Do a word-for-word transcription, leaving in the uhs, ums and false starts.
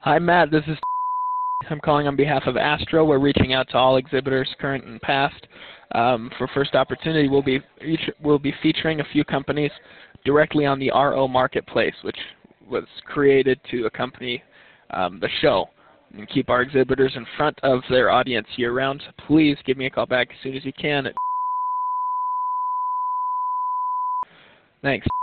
Hi, Matt. This is I'm calling on behalf of Astro. We're reaching out to all exhibitors, current and past. Um, for First Opportunity, we'll be we'll be featuring a few companies directly on the R O Marketplace, which was created to accompany um, the show and keep our exhibitors in front of their audience year-round. Please give me a call back as soon as you can. Thanks.